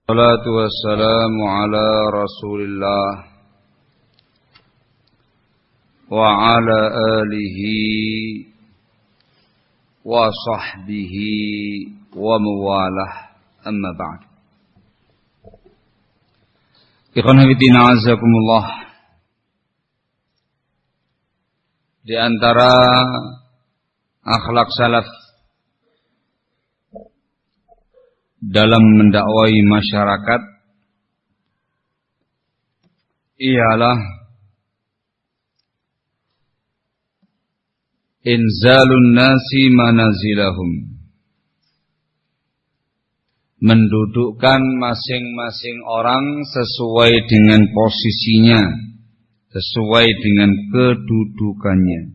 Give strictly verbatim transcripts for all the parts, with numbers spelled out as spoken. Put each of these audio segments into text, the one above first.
Salatu wassalamu ala Rasulillah wa ala alihi wa sahbihi wa mawalah, amma ba'd. Ikhwan fillah azakumullah. Di antara akhlak salaf dalam mendakwai masyarakat ialah inzalun nasi manazilahum, mendudukkan masing-masing orang sesuai dengan posisinya, sesuai dengan kedudukannya.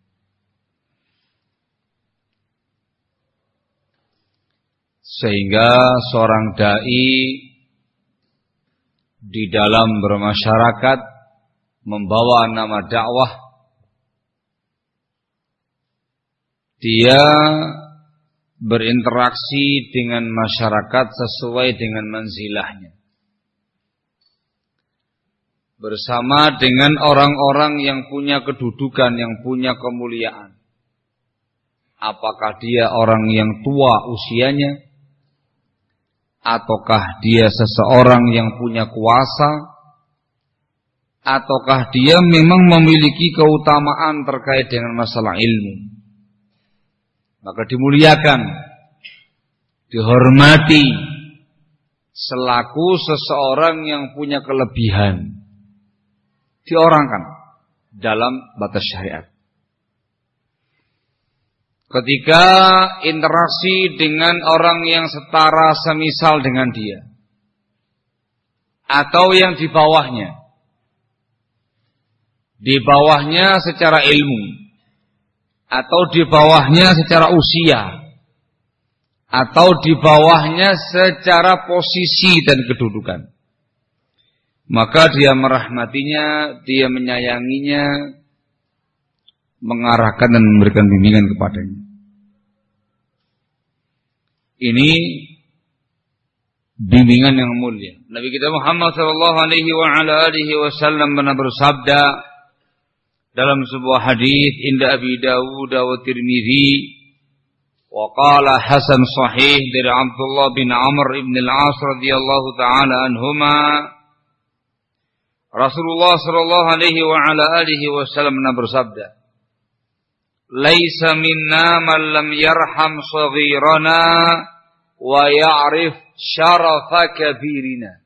Sehingga seorang dai di dalam bermasyarakat membawa nama dakwah, dia berinteraksi dengan masyarakat sesuai dengan manzilahnya, bersama dengan orang-orang yang punya kedudukan, yang punya kemuliaan. Apakah dia orang yang tua usianya, ataukah dia seseorang yang punya kuasa, ataukah dia memang memiliki keutamaan terkait dengan masalah ilmu, maka dimuliakan, dihormati selaku seseorang yang punya kelebihan, diorangkan dalam batas syariat. Ketika interaksi dengan orang yang setara semisal dengan dia, atau yang di bawahnya, di bawahnya secara ilmu, atau di bawahnya secara usia, atau di bawahnya secara posisi dan kedudukan, maka dia merahmatinya, dia menyayanginya, mengarahkan dan memberikan bimbingan kepadanya. Ini bimbingan yang mulia. Nabi kita Muhammad sallallahu alaihi wa ala alihi wasallam pernah bersabda dalam sebuah hadis inda Abi Dawud wa Tirmidzi, wa qala hasan sahih dari Abdullah bin Amr ibn al-As radhiyallahu taala anhuma, Rasulullah sallallahu alaihi wa ala alihi wasallam pernah bersabda, laisa minna man lam yarham saghirana wa ya'rif syarafa kabirina.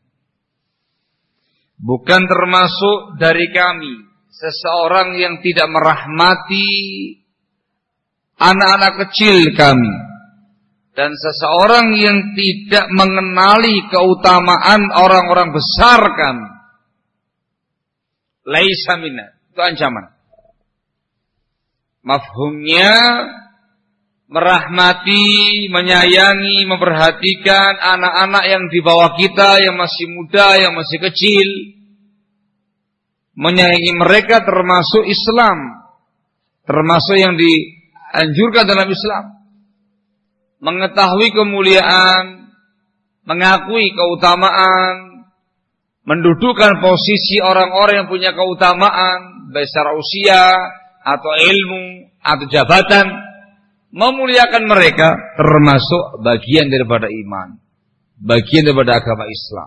Bukan termasuk dari kami seseorang yang tidak merahmati anak-anak kecil kami, dan seseorang yang tidak mengenali keutamaan orang-orang besar kami. Laisa minna, itu ancaman. Mafhumnya merahmati, menyayangi, memperhatikan anak-anak yang di bawah kita, yang masih muda, yang masih kecil. Menyayangi mereka termasuk Islam, termasuk yang dianjurkan dalam Islam. Mengetahui kemuliaan, mengakui keutamaan, mendudukan posisi orang-orang yang punya keutamaan, baik secara usia atau ilmu atau jabatan, memuliakan mereka termasuk bagian daripada iman, bagian daripada agama Islam.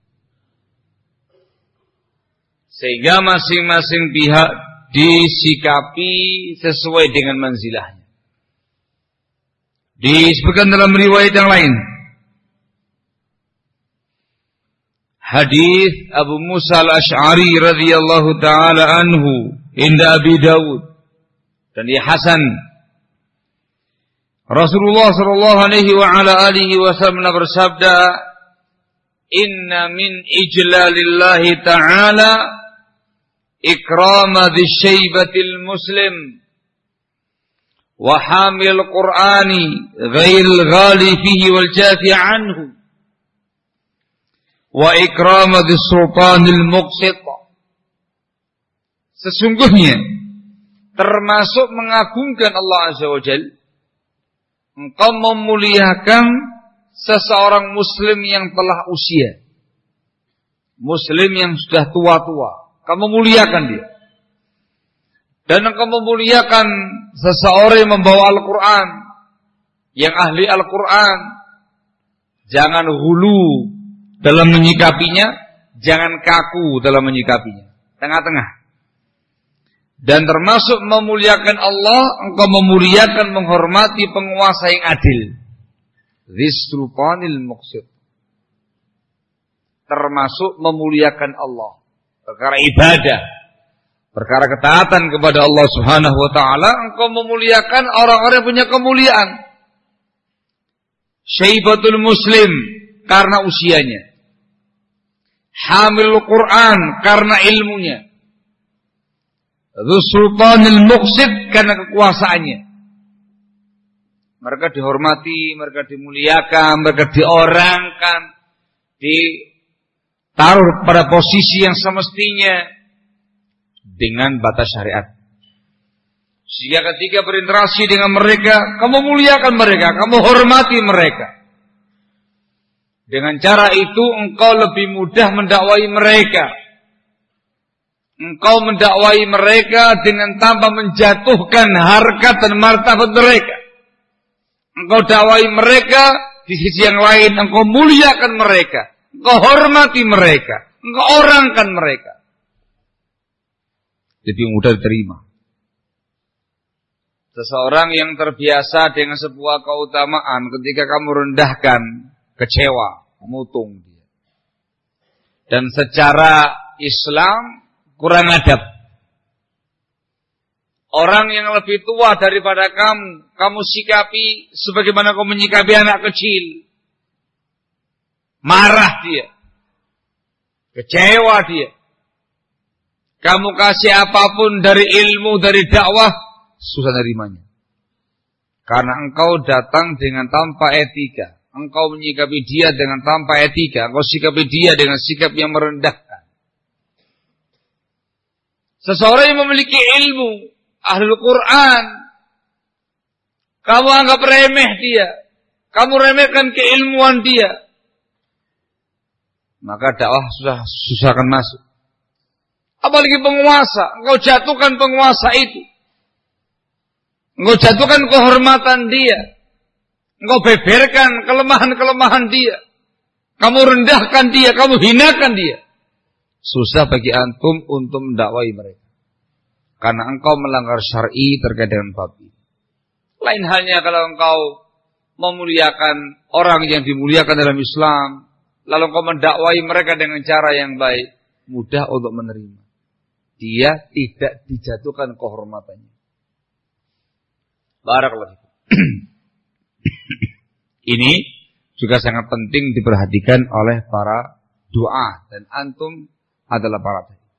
Sehingga masing-masing pihak disikapi sesuai dengan manzilahnya. Disebutkan dalam riwayat yang lain, hadis Abu Musa al-Asy'ari radhiyallahu taala anhu inda Abi Dawud, dan dia hasan. Rasulullah sallallahu alaihi wa ala alihi wasallam bersabda, inna min ijlalillahi ta'ala ikrama dzsyaibatil muslim wa hamil qur'ani ghairil ghali fihi wal jafi anhu wa ikrama dzsultanil muqsit. Sesungguhnya termasuk mengagungkan Allah Azza wa Jalla, engkau memuliakan seseorang muslim yang telah usia, muslim yang sudah tua-tua, kamu muliakan dia. Dan engkau memuliakan seseorang yang membawa Al-Quran, yang ahli Al-Quran. Jangan hulu dalam menyikapinya, jangan kaku dalam menyikapinya. Tengah-tengah. Dan termasuk memuliakan Allah, engkau memuliakan, menghormati penguasa yang adil. Dzis-sultanil muqsit. Termasuk memuliakan Allah. Perkara ibadah, perkara ketaatan kepada Allah Subhanahu wa taala, engkau memuliakan orang-orang yang punya kemuliaan. Syaibatul muslim karena usianya. Hamil Quran karena ilmunya. Dzul-sultanil muqsit karena kekuasaannya. Mereka dihormati, mereka dimuliakan, mereka diorangkan, ditaruh pada posisi yang semestinya dengan batas syariat. Sehingga ketika berinteraksi dengan mereka, kamu muliakan mereka, kamu hormati mereka. Dengan cara itu engkau lebih mudah mendakwai mereka. Engkau mendakwai mereka dengan tanpa menjatuhkan harkat dan martabat mereka. Engkau dakwai mereka di sisi yang lain, engkau muliakan mereka, engkau hormati mereka, engkau orangkan mereka. Lebih mudah diterima. Seseorang yang terbiasa dengan sebuah keutamaan, ketika kamu rendahkan, kecewa, mutung dia. Dan secara Islam kurang adab. Orang yang lebih tua daripada kamu, kamu sikapi sebagaimana kamu menyikapi anak kecil. Marah dia. Kecewa dia. Kamu kasih apapun dari ilmu, dari dakwah, susah nerimanya. Karena engkau datang dengan tanpa etika. Engkau menyikapi dia dengan tanpa etika. Engkau sikapi dia dengan sikap yang merendahkan. Seseorang yang memiliki ilmu, Ahlul Quran, kamu anggap remeh dia, kamu remehkan keilmuan dia, maka dakwah susah, susah akan masuk. Apalagi penguasa, engkau jatuhkan penguasa itu, engkau jatuhkan kehormatan dia, engkau beberkan kelemahan-kelemahan dia, kamu rendahkan dia, kamu hinakan dia. Susah bagi antum untuk mendakwai mereka. Karena engkau melanggar syar'i terkait dengan bab ini. Lain halnya kalau engkau memuliakan orang yang dimuliakan dalam Islam, lalu engkau mendakwai mereka dengan cara yang baik, mudah untuk menerima. Dia tidak dijatuhkan kehormatannya. Barakallahu fikum. Ini juga sangat penting diperhatikan oleh para du'a, dan antum adalah para dai.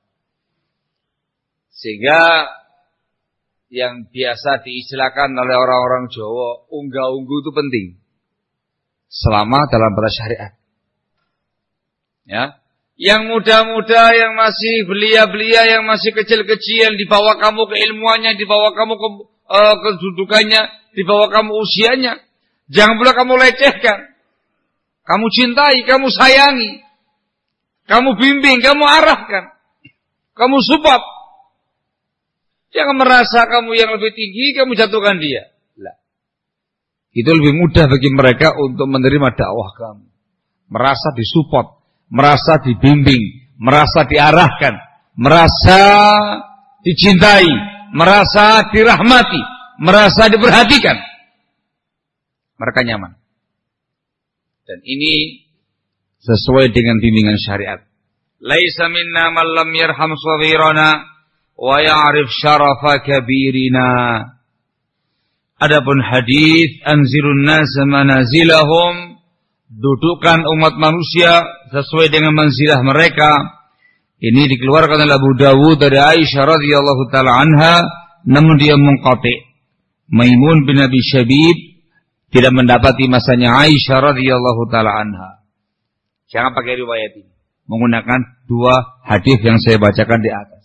Sehingga yang biasa diistilahkan oleh orang-orang Jawa, unggah-ungguh itu penting. Selama dalam batas syariat. Ya. Yang muda-muda, yang masih belia-belia, yang masih kecil-kecil, dibawa kamu keilmuannya, dibawa kamu ke, uh, kedudukannya, dibawa kamu usianya. Jangan pula kamu lecehkan. Kamu cintai, kamu sayangi. Kamu bimbing, kamu arahkan. Kamu support. Jangan merasa kamu yang lebih tinggi, kamu jatuhkan dia. Lah. Itu lebih mudah bagi mereka untuk menerima dakwah kamu. Merasa disupport, merasa dibimbing, merasa diarahkan, merasa dicintai, merasa dirahmati, merasa diperhatikan. Mereka nyaman. Dan ini sesuai dengan bimbingan syariat. Laisa minna man lam yarham shaghirana wa ya'rif syarafa kabirina. Adapun hadis anzirun nas manazilahum, dudukkan umat manusia sesuai dengan manzilah mereka. Ini dikeluarkan oleh Abu Dawud dari Aisyah radhiyallahu taala anha, namun dia munqati. Maimun bin Abi Syabib tidak mendapati masanya Aisyah radhiyallahu taala anha. Jangan pakai riwayat ini, menggunakan dua hadis yang saya bacakan di atas.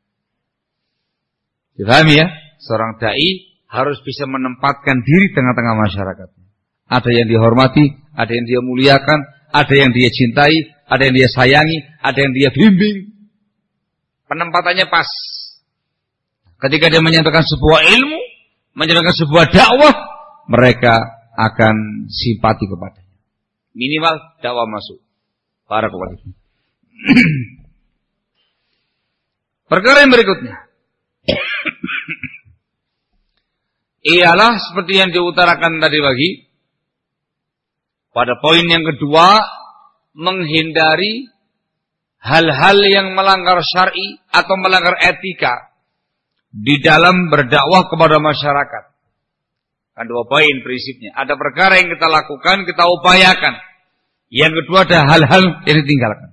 Dipahami ya? Seorang dai harus bisa menempatkan diri tengah-tengah masyarakat. Ada yang dihormati, Ada yang dia muliakan, ada yang dia cintai, ada yang dia sayangi, ada yang dia bimbing. Penempatannya pas. Ketika dia menyampaikan sebuah ilmu, menjalankan sebuah dakwah, mereka akan simpati kepadanya. Minimal dakwah masuk. Barakallahu fikum. Perkara yang berikutnya ialah seperti yang diutarakan tadi pagi. Pada poin yang kedua, menghindari hal-hal yang melanggar syar'i atau melanggar etika di dalam berdakwah kepada masyarakat. Kan dua poin prinsipnya. Ada perkara yang kita lakukan, kita upayakan. Yang kedua ada hal-hal yang ditinggalkan.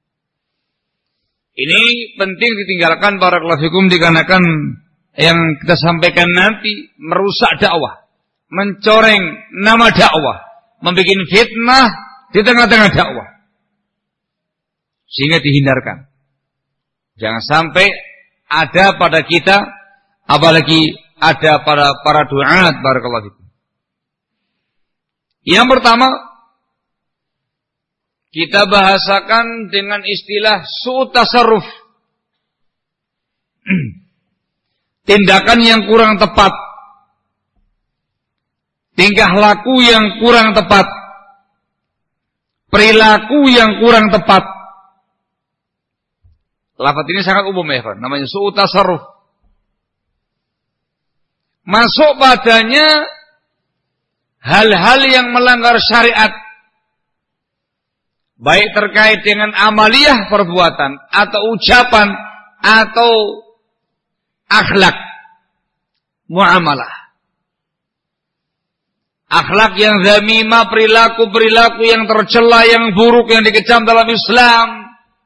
Ini penting ditinggalkan barakallahu fikum dikarenakan yang kita sampaikan nanti merusak dakwah, mencoreng nama dakwah, membuat fitnah di tengah-tengah dakwah. Sehingga dihindarkan. Jangan sampai ada pada kita, apalagi ada pada para du'at barakallahu fikum. Yang pertama, kita bahasakan dengan istilah su'ut tasarruf. Tindakan yang kurang tepat. Tingkah laku yang kurang tepat. Perilaku yang kurang tepat. Lafaz ini sangat umum ya, Pak. Namanya su'ut tasarruf. Masuk padanya hal-hal yang melanggar syariat. Baik terkait dengan amaliyah perbuatan atau ucapan atau akhlak muamalah. Akhlak yang zamimah, perilaku-perilaku yang tercela, yang buruk, yang dikecam dalam Islam.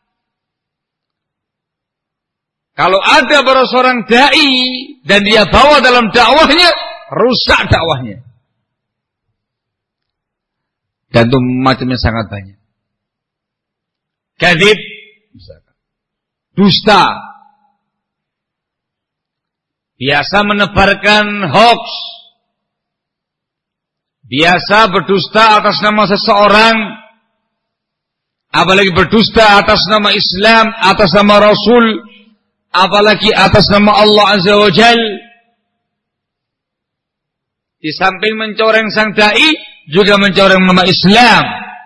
Kalau ada para seorang dai dan dia bawa dalam dakwahnya, rusak dakwahnya. Dan itu macamnya sangat banyak. Kadzib, dusta, biasa menebarkan hoax, biasa berdusta atas nama seseorang, apalagi berdusta atas nama Islam, atas nama Rasul, apalagi atas nama Allah Azza wa Jal. Di samping mencoreng sang dai, juga mencoreng nama Islam.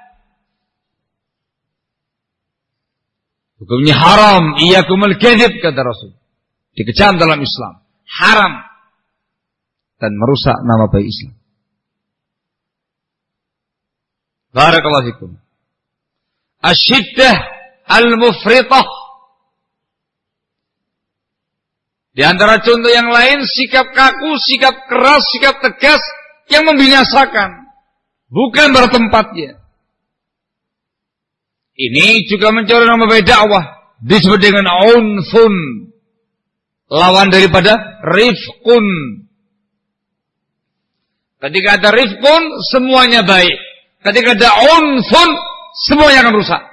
Hukumnya haram, iyyakumul kadzib kata Rasul. Dikecam dalam Islam, haram dan merusak nama baik Islam. Barakallahu fikum. Asyiddah al-mufritah. Di antara contoh yang lain, sikap kaku, sikap keras, sikap tegas yang membinasakan, bukan bertempatnya. Ini juga mencari nama baik dakwah, disebut dengan unfun, lawan daripada rifqun. Ketika ada rifqun, semuanya baik. Ketika ada unfun, semuanya akan rusak.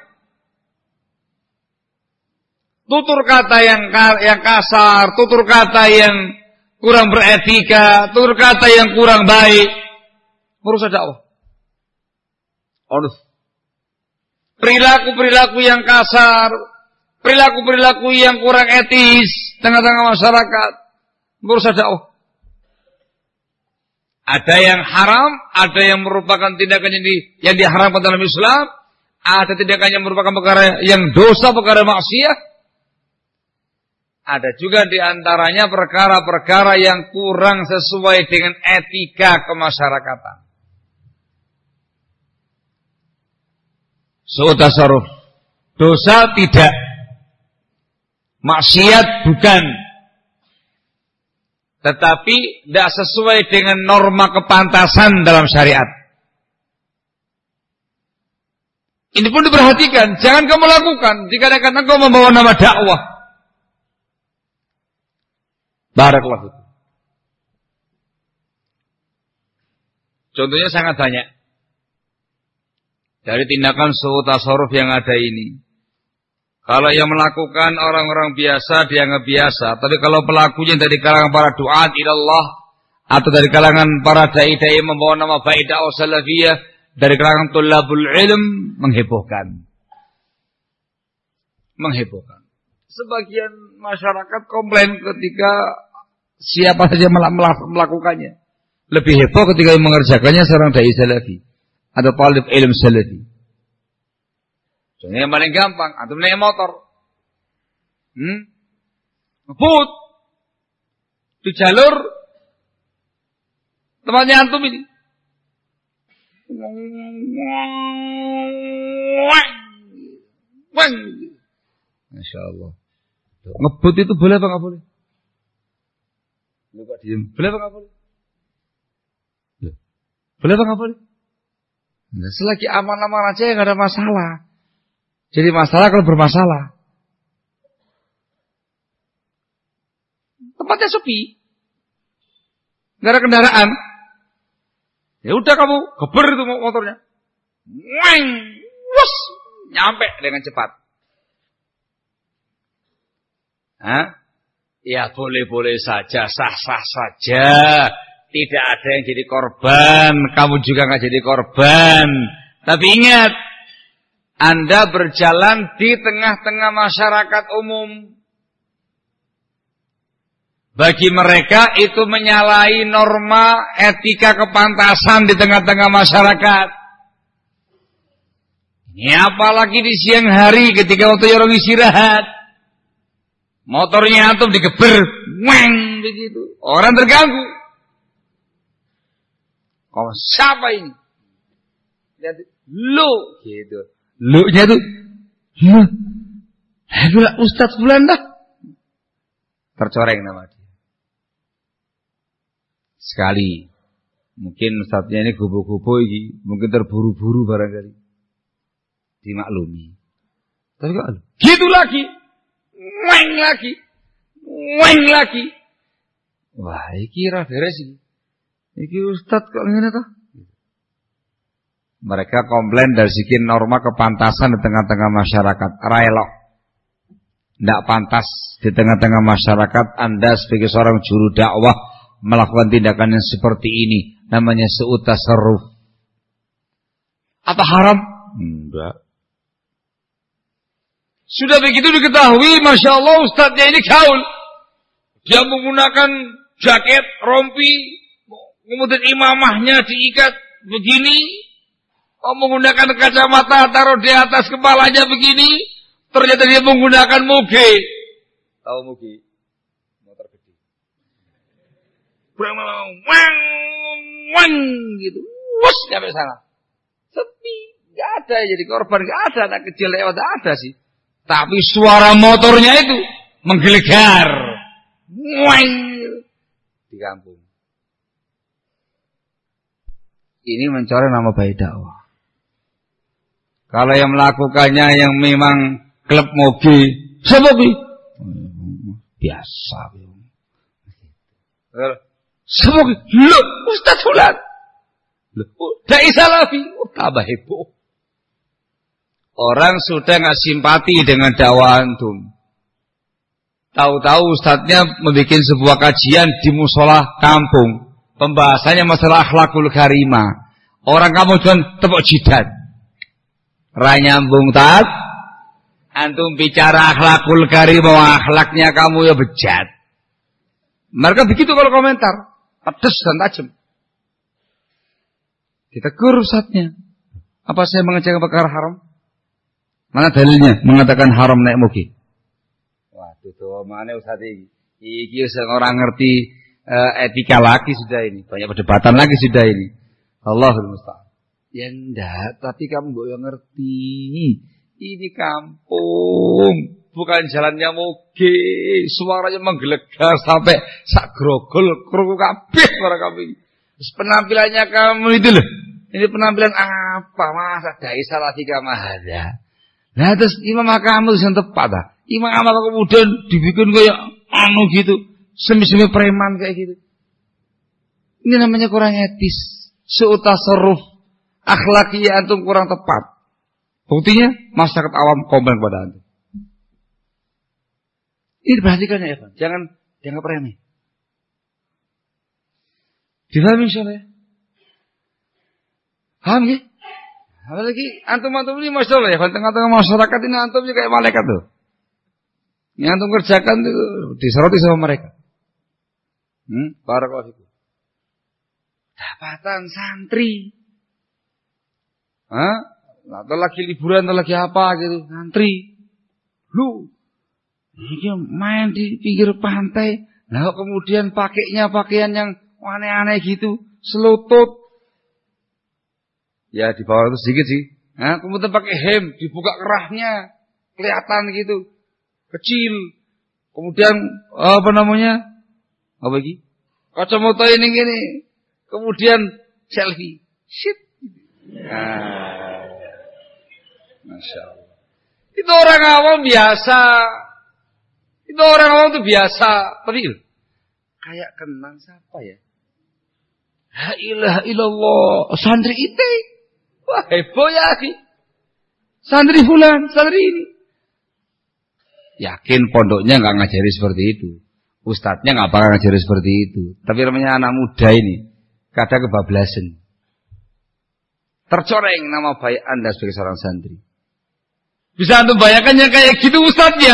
Tutur kata yang yang kasar, tutur kata yang kurang beretika, tutur kata yang kurang baik, merusak dakwah. Unf. Perilaku-perilaku yang kasar, perilaku-perilaku yang kurang etis tengah-tengah masyarakat, merusak dakwah. Ada yang haram, ada yang merupakan tindakan yang, di, yang diharamkan dalam Islam, ada tindakan yang merupakan perkara yang dosa, perkara maksiat. Ada juga di antaranya perkara-perkara yang kurang sesuai dengan etika kemasyarakatan. Su'ut tasarruf. Dosa tidak. Maksiat bukan. Tetapi tidak sesuai dengan norma kepantasan dalam syariat. Ini pun diperhatikan. Jangan kamu lakukan. Dikarenakan engkau membawa nama dakwah. Barakallahu. Contohnya sangat banyak. Dari tindakan su'ut tasarruf yang ada ini. Kalau yang melakukan orang-orang biasa, dianggap biasa. Tapi kalau pelakunya dari kalangan para du'at ilallah, atau dari kalangan para dai-dai membawa nama baik dakwah salafiyah, dari kalangan tulabul ilm menghebohkan. Menghebohkan. Sebagian masyarakat komplain ketika siapa saja melakukannya. Lebih heboh ketika yang mengerjakannya seorang dai salafi atau talib ilm salafi. Contohnya yang paling gampang, antum naik motor. Hmm? Ngebut di jalur tempatnya antum ini. Wang. Masya Allah. Ngebut itu boleh apa nggak boleh? Lu kok diem? Boleh apa nggak boleh? Boleh apa nggak boleh? Nah, selagi aman-aman aja nggak ada masalah. Jadi masalah kalau bermasalah. Tempatnya sepi, nggak ada kendaraan. Ya udah kamu geber itu motornya, weng, wus, nyampe dengan cepat. Hah? Ya boleh-boleh saja, sah-sah saja. Tidak ada yang jadi korban, kamu juga nggak jadi korban. Tapi ingat, Anda berjalan di tengah-tengah masyarakat umum. Bagi mereka itu menyalahi norma etika kepantasan di tengah-tengah masyarakat. Ini apalagi di siang hari ketika waktu orang istirahat. Motornya antum digeber, weng begitu. Orang terganggu. Oh, siapa ini? Lihat, lu gitu. Lu-nya tuh, lu, hebat Ustadz Fulan dah. Tercoreng nama dia. Sekali, mungkin Ustadznya ini kubu-kubu ini, mungkin terburu-buru barangkali. Dimaklumi. Tapi kok, gitu lagi. Weng lagi. Weng lagi. Wah, iki ra beres iki. Iki Ustadz kok ngene toh? Mereka komplain dari segi norma kepantasan di tengah-tengah masyarakat. Raelok. Tidak pantas di tengah-tengah masyarakat Anda sebagai seorang juru dakwah melakukan tindakan yang seperti ini. Namanya su'ut tasarruf. Apa haram? Enggak. Sudah begitu diketahui, Masya Allah Ustadznya ini gaul. Dia menggunakan jaket, rompi, kemudian imamahnya diikat begini, menggunakan kacamata taruh di atas kepalanya begini, ternyata dia menggunakan moge. Tahu moge? Motor gede. Wang, wang, gitu. Wus, sampai sana. Sepi, nggak ada jadi korban, nggak ada anak kecil lewat, nggak ada sih. Tapi suara motornya itu menggelegar. Wang, di kampung. Ini mencoreng nama baik dakwah. Kalau yang melakukannya yang memang klub moge, siapa bi? Biasa. Siapa bi? Loh, Ustaz Fulan. Loh, dai salafi. Oh, tambah heboh. Orang sudah nggak simpati dengan dakwah antum. Tahu-tahu ustadznya membuat sebuah kajian di musola kampung. Pembahasannya masalah akhlakul karimah. Orang kamu cuma tepuk jidat. Ranyambung tat. Antum bicara akhlakul karimah, akhlaknya kamu ya bejat. Mereka begitu kalau komentar. Pedes dan tajam. Ditegur ustadznya. Apa saya mengerjakan perkara haram? Mana dalilnya mengatakan haram naik moge? Waduh, tuh mana ustaz ini? Iki orang ngerti uh, etika lagi sudah ini, banyak perdebatan lagi sudah ini. Allahul musta'an. Ya enggak, tapi kamu enggak yang ngerti. Ini kampung, bukan jalannya moge. Suaranya menggelegar sampai sak grogol kru kabeh suara kamu. Penampilannya kamu itu loh. Ini penampilan apa? Masa dai salafi kamahada. Nah terus imam kamu yang tepat ah. Imam kamu kemudian dibikin kayak anu gitu, semi-semi preman kayak gitu. Ini namanya kurang etis, su'ut tasarruf, akhlakiyah antum kurang tepat. Buktinya masyarakat awam komplain kepada antum. Ini perhatikan ya, Pak. Jangan dianggap remeh. Difahami insyaallah ya? Paham ya? Apalagi antum-antum ini masya Allah ya, tengah-tengah masyarakat ini antumnya kayak malaikat tuh. Yang antum kerjakan itu disoroti sama mereka. Hmm, barakallahu fikum. Dapatan santri. Hah? Atau lagi liburan atau lagi apa gitu, santri. Lu ini main di pinggir pantai. Nah, kemudian pakainya pakaian yang aneh-aneh gitu, selutut. Ya di bawah itu sedikit sih. Nah, kemudian pakai hem, dibuka kerahnya, kelihatan gitu, kecil. Kemudian apa namanya? Apa lagi? Kacamata ini gini. Kemudian selfie. Shit. Nah, Masya Allah. Itu orang awam biasa. Itu orang awam itu biasa. Tapi kayak kenang siapa ya? La ilaha illallah. Santri itu. Wah heboh ya sih. Santri fulan, santri ini. Yakin pondoknya nggak ngajari seperti itu. Ustadznya nggak bakal ngajari seperti itu. Tapi namanya anak muda ini kadang kebablasan. Tercoreng nama baik Anda sebagai seorang santri. Bisa antum bayangkan yang kayak gitu ustadznya.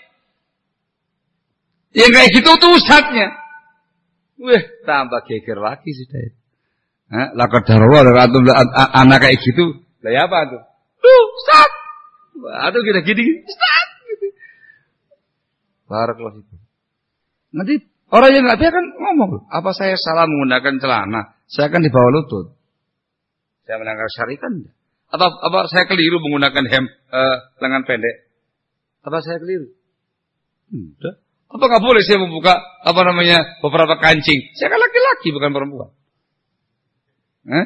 Yang kayak gitu tuh ustadznya. Wih, tambah geger lagi sudah. Hah, lakar darwa dari antum anak kayak gitu. Lah ya apa tuh? Tuh, ustadz. Aduh gini gini, ustadz gitu. Barakallahu fikum. Nanti orang yang nggak dia kan ngomong, apa saya salah menggunakan celana? Saya kan di bawah lutut. Saya melanggar syariat kan? Atau apa saya keliru menggunakan hem uh, lengan pendek? Apa saya keliru? Enggak. Apa nggak boleh saya membuka apa namanya beberapa kancing? Saya kan laki-laki bukan perempuan. Hah?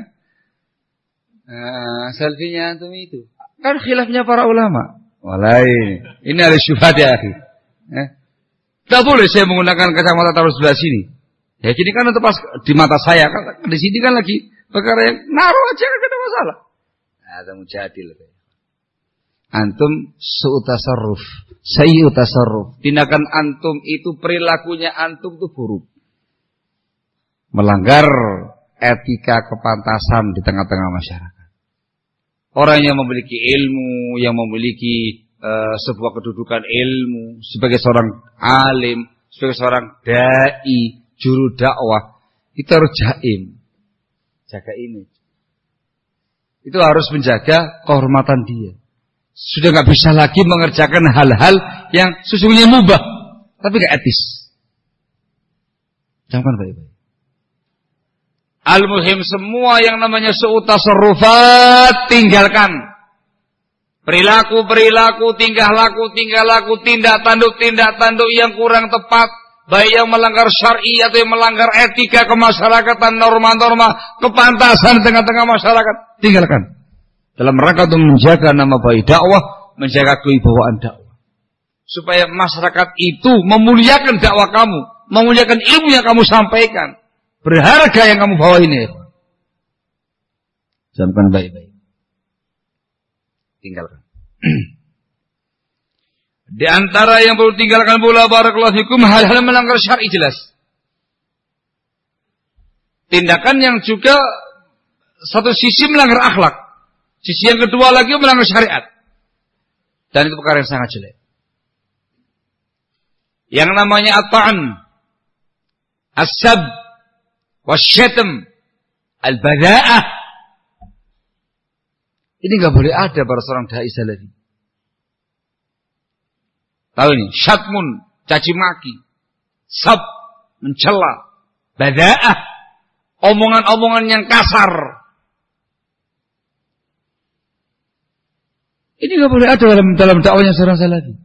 Nah, selfie-nya antum itu kan khilafnya para ulama. Walai, ini ada syubhat ya, akhi. Eh? Tidak boleh saya menggunakan kacamata taruh sebelah sini. Ya gini kan itu pas di mata saya kan di sini kan lagi perkara yang naruh aja kan tidak masalah. Ada mujadil. Antum su'u tasarruf, sayyi'u tasarruf. Tindakan antum itu perilakunya antum itu buruk. Melanggar etika kepantasan di tengah-tengah masyarakat. Orang yang memiliki ilmu, yang memiliki uh, sebuah kedudukan ilmu, sebagai seorang alim, sebagai seorang dai, juru dakwah, itu harus jaim, jaga image. Itu harus menjaga kehormatan dia. Sudah nggak bisa lagi mengerjakan hal-hal yang sesungguhnya mubah, tapi nggak etis. Jangan baik-baik. Al-muhim semua yang namanya su'u tasarrufat tinggalkan. Perilaku-perilaku, tingkah laku, tingkah laku, tindak tanduk, tindak tanduk yang kurang tepat, baik yang melanggar syar'i atau yang melanggar etika kemasyarakatan, norma-norma kepantasan tengah-tengah masyarakat, tinggalkan. Dalam rangka untuk menjaga nama baik dakwah, menjaga kewibawaan dakwah. Supaya masyarakat itu memuliakan dakwah kamu, memuliakan ilmu yang kamu sampaikan. Berharga yang kamu bawa ini. Jamkan baik-baik. Tinggalkan. Di antara yang perlu tinggalkan pula barakallahu fikum hal-hal melanggar syar'i jelas. Tindakan yang juga satu sisi melanggar akhlak, sisi yang kedua lagi melanggar syariat. Dan itu perkara yang sangat jelek. Yang namanya at-ta'n, as-sab, wasyatm, al-bada'ah. Ini enggak boleh ada pada seorang dai salafi. Tahu ini, syatmun, caci maki, sab, mencela, bada'ah, omongan-omongan yang kasar. Ini enggak boleh ada dalam dalam dakwahnya seorang salafi.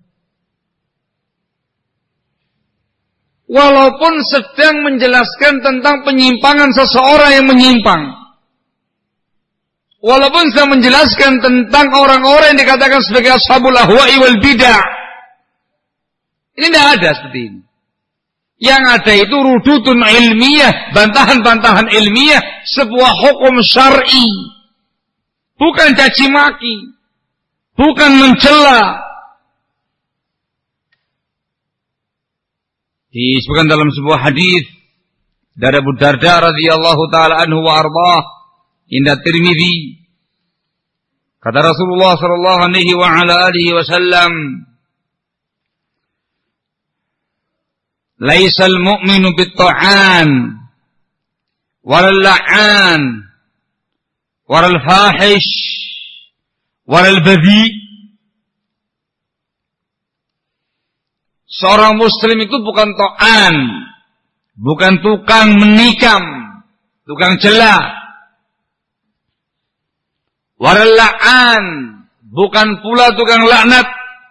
Walaupun sedang menjelaskan tentang penyimpangan seseorang yang menyimpang. Walaupun sedang menjelaskan tentang orang-orang yang dikatakan sebagai ashabul ahwa'i wal bid'ah. Ini tidak ada seperti ini. Yang ada itu rudutun ilmiah, bantahan-bantahan ilmiah, sebuah hukum syar'i. Bukan caci maki, bukan mencela. Disebutkan dalam sebuah hadis dari Abu Darda radhiyallahu taala anhu wa ardhah inda Tirmidzi, Kata Rasulullah sallallahu alaihi wa ala alihi wasallam, "Laisal mu'minu bit-ta'an wal la'an wal fahish wal badhi." Seorang muslim itu bukan ta'an, bukan tukang menikam, tukang cela. Wal la'an, bukan pula tukang laknat.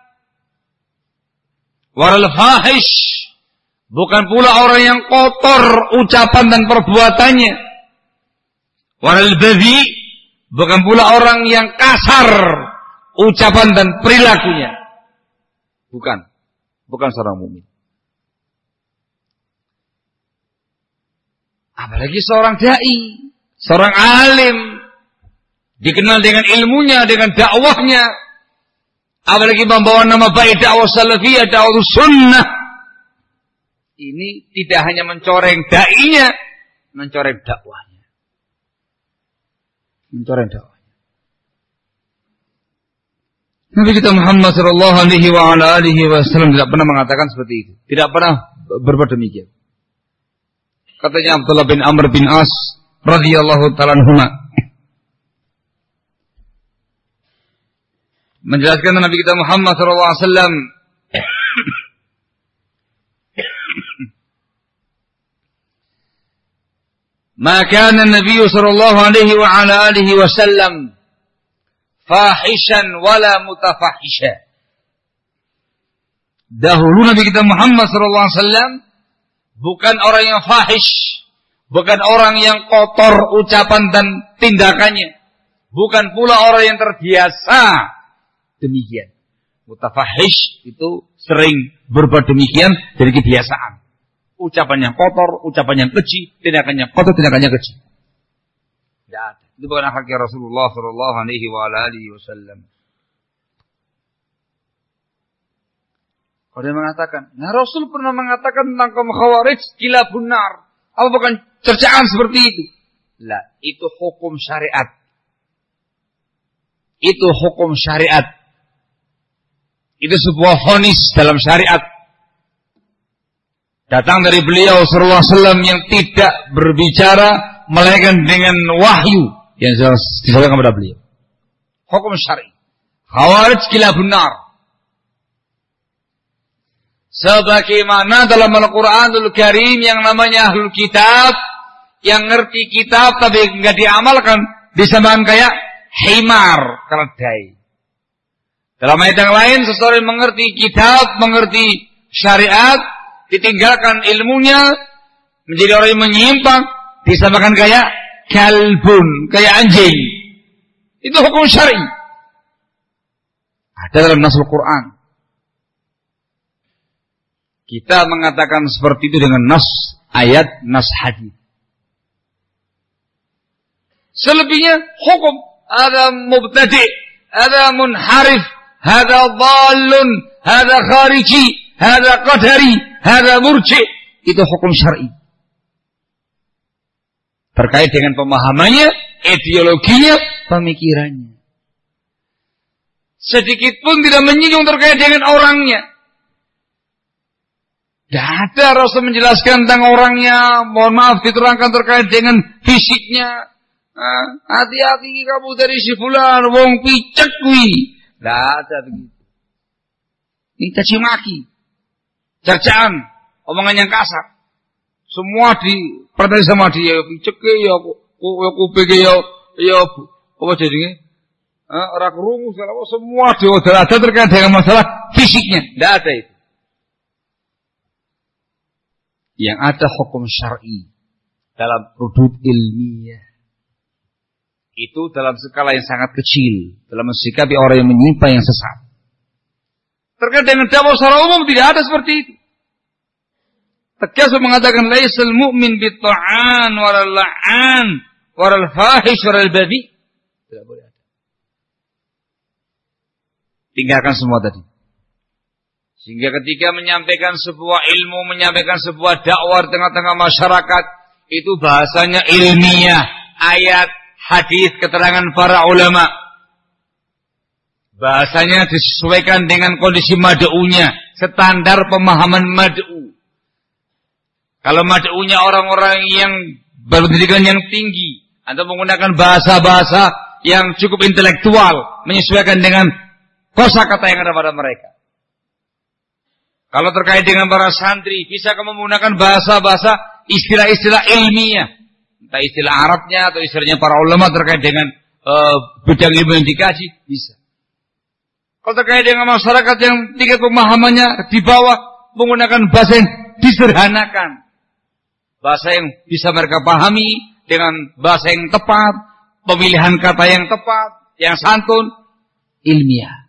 Wal fahish, bukan pula orang yang kotor ucapan dan perbuatannya. Wal badhi, bukan pula orang yang kasar ucapan dan perilakunya. Bukan. Bukan seorang mukmin. Apalagi seorang dai, seorang alim, dikenal dengan ilmunya, dengan dakwahnya. Apalagi membawa nama baik dakwah salafiyah, dakwah sunnah. Ini tidak hanya mencoreng dai-nya, mencoreng dakwahnya. Mencoreng dakwah. Nabi kita Muhammad sallallahu alaihi wa ala alihi wasallam tidak pernah mengatakan seperti itu. Tidak pernah berbuat demikian. Katanya Abdullah bin Amr bin As radhiyallahu ta'ala anhuma, menjelaskan Nabi kita Muhammad sallallahu alaihi wasallam, "Ma kana an-nabiy sallallahu alaihi wa ala alihi wasallam fahishan wala mutafahisha." Dahulu Nabi kita Muhammad sallallahu alaihi wasallam bukan orang yang fahish, bukan orang yang kotor ucapan dan tindakannya, bukan pula orang yang terbiasa demikian. Mutafahish itu sering berbuat demikian dari kebiasaan. Ucapannya kotor, ucapannya keji, tindakannya kotor, tindakannya keji. Tidak ada. Itu bukan haknya Rasulullah sallallahu alaihi wa alihi wasallam. Kalau dia mengatakan, nah Rasul pernah mengatakan tentang kaum Khawarij kilabun nar. Apa bukan cercaan seperti itu? Lah, itu hukum syariat. Itu hukum syariat. Itu sebuah vonis dalam syariat. Datang dari beliau sallallahu alaihi wasallam yang tidak berbicara melainkan dengan wahyu yang disampaikan kepada beliau. Hukum syar'i. Khawarij kilabun nar. Sebagaimana dalam Al-Quranul Karim yang namanya Ahlul Kitab, yang ngerti kitab tapi enggak diamalkan, disamakan kayak himar, keledai. Dalam ayat yang lain, seseorang mengerti kitab, mengerti syariat, ditinggalkan ilmunya, menjadi orang yang menyimpang, disamakan kayak kalbun, kayak anjing. Itu hukum syar'i. Ada dalam Nasul Quran. Kita mengatakan seperti itu dengan nas ayat, nas hadis. Selebihnya hukum. Ada mubtadi', ada munharif, ada dhalun, ada khariji, ada qadari, ada murji'. Itu hukum syar'i. Terkait dengan pemahamannya, ideologinya, pemikirannya. Sedikit pun tidak menyinggung terkait dengan orangnya. Tidak ada Rasul menjelaskan tentang orangnya. Mohon maaf diterangkan terkait dengan fisiknya. Hati-hati kamu dari si fulan, wong picek kuwi. Tidak ada begitu. Ini caci maki, cercaan, omongan yang kasar. Semua di pertanyaan sama dia, ya picek ya, ya kuping ya, ya apa jadinya? Orang kerungu segala semua dia ada terkait dengan masalah fisiknya. Tidak ada itu. Yang ada hukum syar'i dalam rudud ilmiah. Itu dalam skala yang sangat kecil, dalam mensikapi orang yang menyimpang yang sesat. Terkait dengan dakwah secara umum tidak ada seperti itu. Tegas mengatakan laisal mu'min bit-ta'an walal la'an walal fahish walal badhi. Tidak boleh ada. Tinggalkan semua tadi. Sehingga ketika menyampaikan sebuah ilmu, menyampaikan sebuah dakwah di tengah-tengah masyarakat, itu bahasanya ilmiah, ayat, hadis, keterangan para ulama. Bahasanya disesuaikan dengan kondisi mad'unya, standar pemahaman mad'u. Kalau mad'unya orang-orang yang berpendidikan yang tinggi, atau menggunakan bahasa-bahasa yang cukup intelektual, menyesuaikan dengan kosakata yang ada pada mereka. Kalau terkait dengan para santri, bisa kamu menggunakan bahasa-bahasa istilah-istilah ilmiah, entah istilah Arabnya atau istilahnya para ulama terkait dengan uh, bidang ilmu yang dikaji, bisa. Kalau terkait dengan masyarakat yang tingkat pemahamannya di bawah, menggunakan bahasa yang disederhanakan, bahasa yang bisa mereka pahami dengan bahasa yang tepat, pemilihan kata yang tepat, yang santun, ilmiah.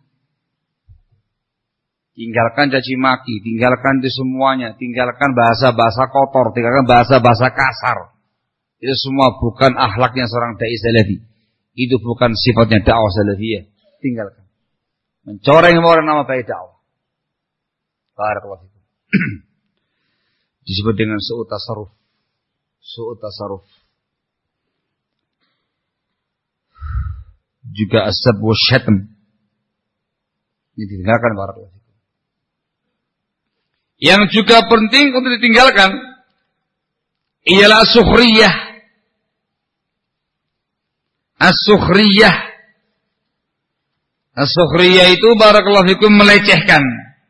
Tinggalkan caci maki, tinggalkan itu semuanya, tinggalkan bahasa-bahasa kotor, tinggalkan bahasa-bahasa kasar. Itu semua bukan akhlaknya seorang dai salafi. Itu bukan sifatnya dakwah salafiyah. Tinggalkan. Mencoreng orang nama baik dakwah. Barakallahu fikum. Disebut dengan su'ut tasarruf. Su'ut tasarruf. Juga asab wa syatm. Ini ditinggalkan barakallahu fikum. Yang juga penting untuk ditinggalkan ialah as-sukhriyah. As-sukhriyah. As-sukhriyah itu barakallahu fikum melecehkan.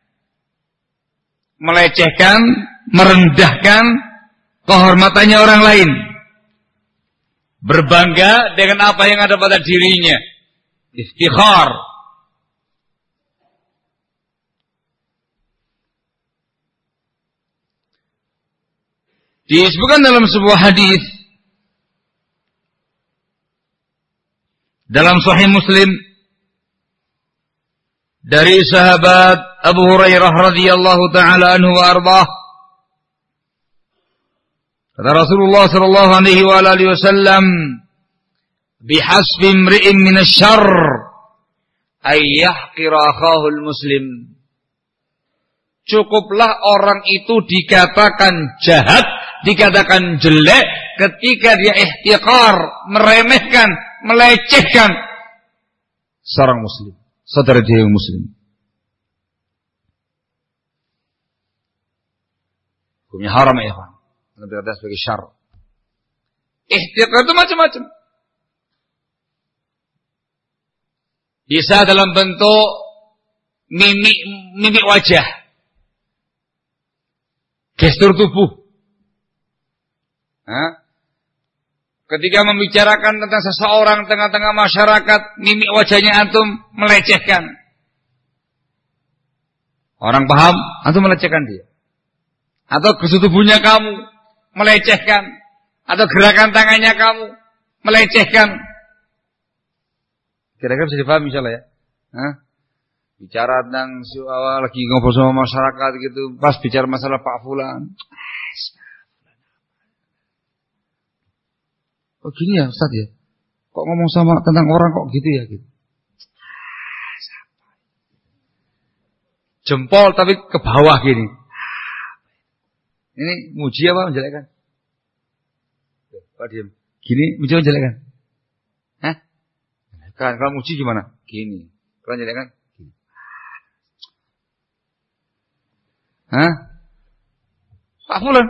Melecehkan, merendahkan kehormatannya orang lain. Berbangga dengan apa yang ada pada dirinya. Iftikhar. Disebutkan dalam sebuah hadis dalam Sahih Muslim dari sahabat Abu Hurairah radhiyallahu taala anhu wa ardhah. Kata Rasulullah sallallahu alaihi wa alihi wasallam, "Bihasbi imri'in minasy-syarr ay yahqira akhahu al-muslim." Cukuplah orang itu dikatakan jahat, dikatakan jelek ketika dia ihtiqar, meremehkan, melecehkan seorang muslim, saudara dia yang muslim. Hukumnya haram ya, Pak. Nanti kata sebagai syarr. Ihtiqar itu macam-macam. Bisa dalam bentuk mimik mimik wajah, gestur tubuh. Hah? Ketika membicarakan tentang seseorang tengah-tengah masyarakat, mimik wajahnya antum melecehkan. Orang paham, antum melecehkan dia. Atau gestur tubuhnya kamu melecehkan. Atau gerakan tangannya kamu melecehkan. Kira-kira bisa dipahami insyaallah ya. Hah? Bicara tentang lagi ngobrol sama masyarakat gitu, pas bicara masalah Pak Fulan. Oh gini ya Ustaz ya, kok ngomong sama tentang orang kok gitu ya gitu. Jempol tapi ke bawah gini. Ini muji apa menjelekkan? Pak diam. Gini muji menjelekkan? Hah? Kan kalau muji gimana? Gini. Kalau menjelekkan? Gini. Hah? Pak Fulan.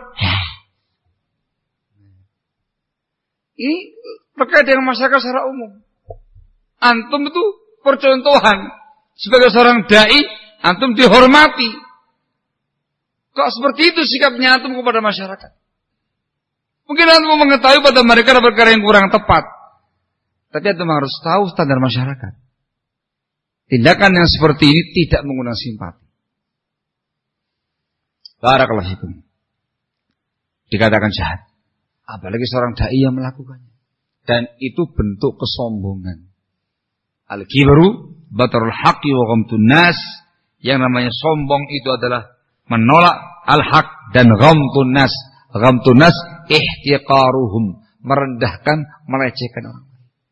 Ini terkait dengan masyarakat secara umum. Antum itu percontohan. Sebagai seorang dai, antum dihormati. Kok seperti itu sikapnya antum kepada masyarakat? Mungkin antum mengetahui pada mereka ada perkara yang kurang tepat. Tapi antum harus tahu standar masyarakat. Tindakan yang seperti ini tidak mengundang simpati. Barakallahu fikum. Dikatakan jahat. Apalagi seorang dai yang melakukannya. Dan itu bentuk kesombongan. Al-kibru batarul haqqi wa ghamtun nas. Yang namanya sombong itu adalah menolak al-haq dan ghamtun nas. Ghamtun nas ihtiqaruhum, merendahkan, melecehkan orang.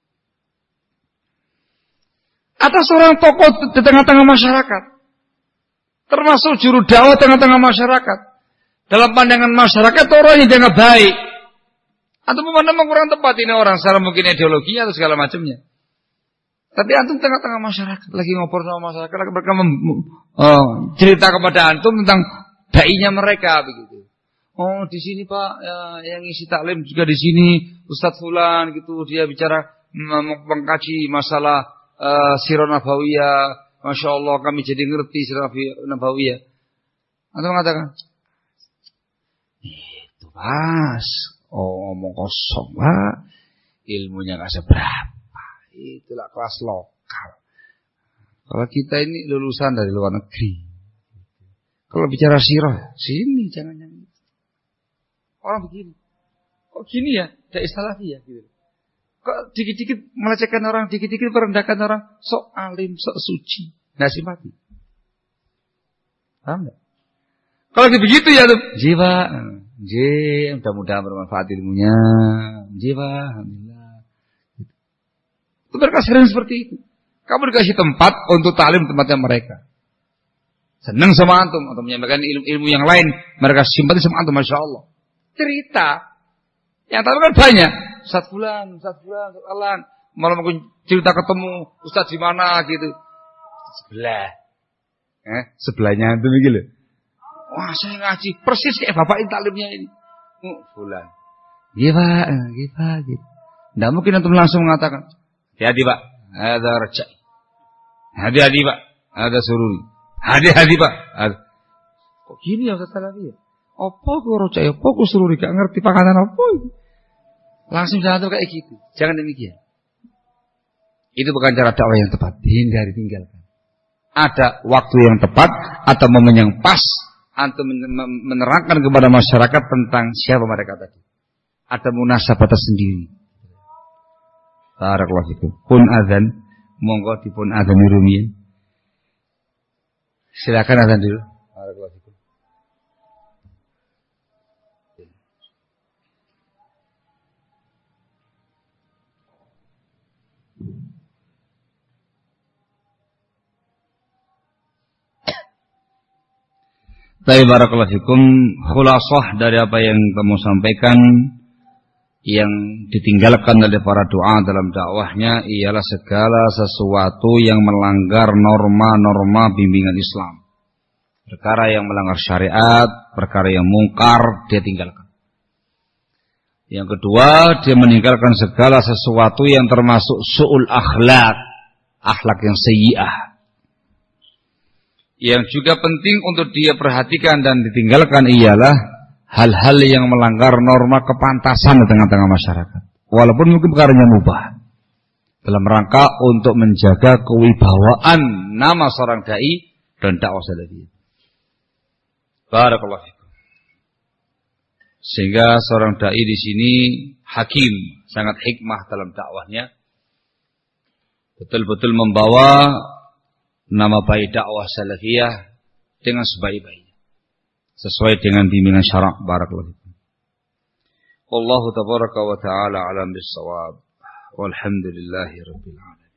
Atas seorang tokoh di tengah-tengah masyarakat, termasuk juru dakwah tengah-tengah masyarakat. Dalam pandangan masyarakat orang yang jangan baik. Atau memandang kurang tepat ini orang secara mungkin ideologi atau segala macamnya. Tapi antum tengah-tengah masyarakat lagi ngobrol sama masyarakat, lagi mereka mem- uh, cerita kepada antum tentang dai-nya mereka begitu. Oh, di sini Pak, ya, yang ngisi taklim juga di sini Ustadz Fulan gitu, dia bicara mengkaji masalah uh, Sirah Nabawiyah. Masya Allah, kami jadi ngerti Sirah Nabawiyah. Antum mengatakan, itu Mas, oh ngomong kosong Pak, ilmunya nggak seberapa. Itulah kelas lokal. Kalau kita ini lulusan dari luar negeri. Kalau bicara sirah, sini jangan-jangan. Orang begini. Kok gini ya? Dai salafi ya gitu. Kok dikit-dikit melecehkan orang, dikit-dikit merendahkan orang, sok alim, sok suci. Nggak simpati. Paham enggak? Kalau begitu ya tuh, jiwa, jiwa, mudah-mudahan bermanfaat ilmunya. Jiwa, alhamdulillah. Itu mereka sering seperti itu. Kamu dikasih tempat untuk taklim tempatnya mereka. Senang sama antum atau menyampaikan ilmu-ilmu yang lain, mereka simpati sama antum, masya Allah. Cerita yang tahu kan banyak. Ustaz Fulan, Ustaz Fulan, Ustaz Alan, malah mungkin cerita ketemu Ustaz di mana gitu. Sebelah, eh sebelahnya antum gitu. Wah saya ngaji persis kayak bapak taklimnya ini. Oh, Fulan, iya gitu, gitu. Tidak mungkin antum langsung mengatakan. Hati-hati Pak, ada rejai. Hati-hati Pak, ada sururi. Hati-hati Pak. Ada. Kok gini ya Ustaz Salafi ya? Apa kok rejai, apa kok sururi? Gak ngerti pakanan apa itu. Langsung jangan kayak gitu. Jangan demikian. Itu bukan cara dakwah yang tepat. Hindari, tinggalkan. Ada waktu yang tepat atau momen yang pas untuk menerangkan kepada masyarakat tentang siapa mereka tadi. Ada munasabah tersendiri. Barakallahu fikum. Pun azan, monggo dipun azan rumiyin. Silakan azan dulu. Barakallahu fikum. Baik, barakallahu fikum. Khulasah dari apa yang kamu sampaikan, yang ditinggalkan oleh para doa dalam dakwahnya ialah segala sesuatu yang melanggar norma-norma bimbingan Islam. Perkara yang melanggar syariat, perkara yang mungkar, dia tinggalkan. Yang kedua, dia meninggalkan segala sesuatu yang termasuk su'ul akhlak, akhlak yang sayyi'ah. Yang juga penting untuk dia perhatikan dan ditinggalkan ialah hal-hal yang melanggar norma kepantasan di tengah-tengah masyarakat. Walaupun mungkin perkaranya mubah. Dalam rangka untuk menjaga kewibawaan nama seorang dai dan dakwah salafiyah. Barakallahu fikum. Sehingga seorang dai di sini hakim, sangat hikmah dalam dakwahnya. Betul-betul membawa nama baik dakwah salafiyah dengan sebaik-baiknya. Sesuai dengan bimbingan syarak. Barakallahu fikum. Wallahu tabaraka wa ta'ala alam bis-shawab. Walhamdulillahi rabbil alamin.